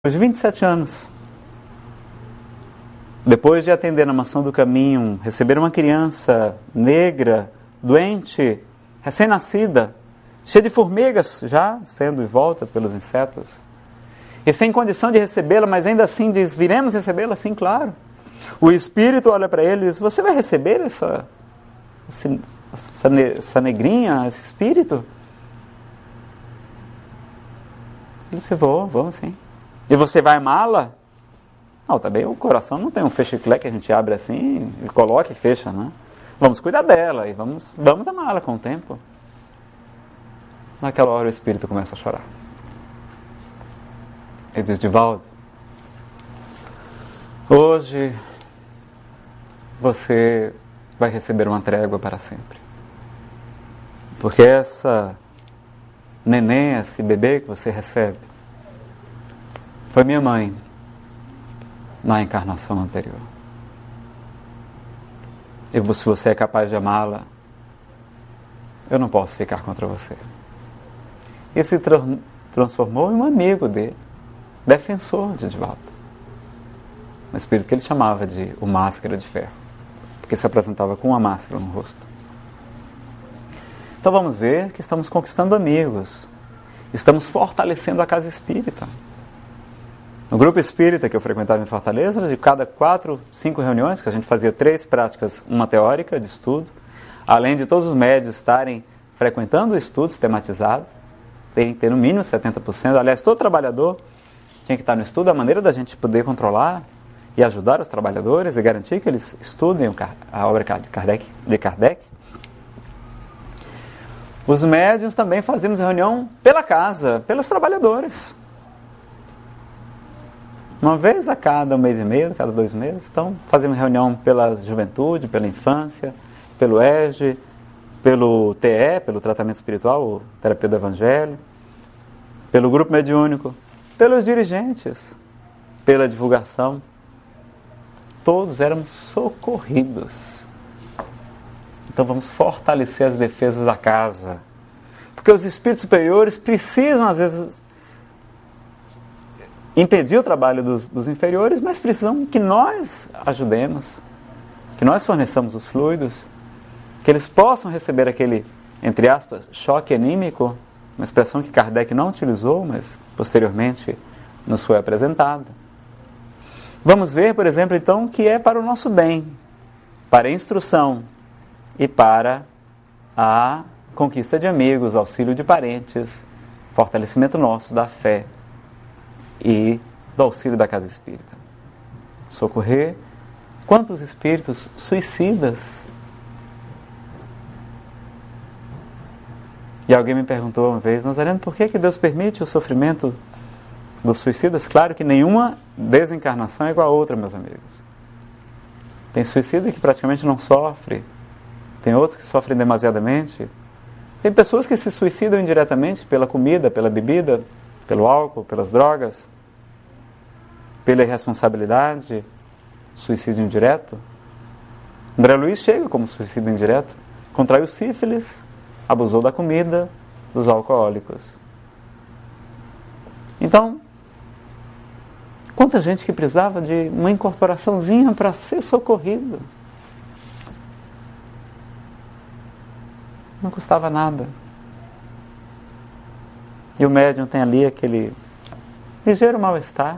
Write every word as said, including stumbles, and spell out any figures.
Depois de vinte e sete anos, depois de atender na Mansão do Caminho, receber uma criança negra, doente, recém-nascida, cheia de formigas, já sendo envolta pelos insetos, e sem condição de recebê-la, mas ainda assim diz, viremos recebê-la? Sim, claro. O Espírito olha para ele e diz, você vai receber essa, essa, essa negrinha, esse Espírito? Ele disse, vou, vou sim. E você vai amá-la? Não, também o coração não tem um fechiclé que a gente abre assim, e coloca e fecha, né? Vamos cuidar dela e vamos, vamos amá-la com o tempo. Naquela hora o Espírito começa a chorar. Ele diz, Divaldo, hoje você vai receber uma trégua para sempre. Porque essa neném, esse bebê que você recebe, foi minha mãe na encarnação anterior. E se você é capaz de amá-la, eu não posso ficar contra você. E se tra- transformou em um amigo dele, defensor de Divaldo. Um espírito que ele chamava de o Máscara de Ferro, porque se apresentava com uma máscara no rosto. Então vamos ver que estamos conquistando amigos, estamos fortalecendo a casa espírita. No grupo espírita que eu frequentava em Fortaleza, de cada quatro, cinco reuniões, que a gente fazia três práticas, uma teórica de estudo, além de todos os médios estarem frequentando o estudo sistematizado, tem que ter no mínimo setenta por cento, aliás, todo trabalhador tinha que estar no estudo, a maneira da gente poder controlar e ajudar os trabalhadores e garantir que eles estudem a obra de Kardec. De Kardec. Os médiuns também fazíamos reunião pela casa, pelos trabalhadores. Uma vez a cada um mês e meio, cada dois meses, então fazemos reunião pela juventude, pela infância, pelo E G E, pelo T E, pelo tratamento espiritual, terapia do Evangelho, pelo grupo mediúnico, pelos dirigentes, pela divulgação. Todos éramos socorridos. Então vamos fortalecer as defesas da casa. Porque os espíritos superiores precisam, às vezes, impedir o trabalho dos, dos inferiores, mas precisam que nós ajudemos, que nós forneçamos os fluidos, que eles possam receber aquele, entre aspas, choque anímico, uma expressão que Kardec não utilizou, mas posteriormente nos foi apresentada. Vamos ver, por exemplo, então, que é para o nosso bem, para a instrução e para a conquista de amigos, auxílio de parentes, fortalecimento nosso da fé e do auxílio da casa espírita. Socorrer quantos espíritos suicidas. E alguém me perguntou uma vez, Nazareno, por que que Deus permite o sofrimento dos suicidas? Claro que nenhuma desencarnação é igual a outra, meus amigos. Tem suicida que praticamente não sofre, tem outros que sofrem demasiadamente. Tem pessoas que se suicidam indiretamente pela comida, pela bebida, pelo álcool, pelas drogas, pela irresponsabilidade, suicídio indireto. André Luiz chega como suicídio indireto, contraiu sífilis, abusou da comida, dos alcoólicos. Então, quanta gente que precisava de uma incorporaçãozinha para ser socorrido. Não custava nada. E o médium tem ali aquele ligeiro mal-estar.